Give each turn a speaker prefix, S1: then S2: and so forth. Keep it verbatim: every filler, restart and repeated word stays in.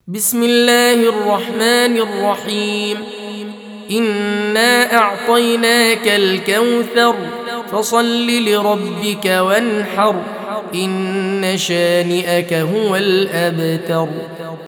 S1: بسم الله الرحمن الرحيم. إنا أعطيناك الكوثر فصل لربك وانحر إن شانئك هو الأبتر.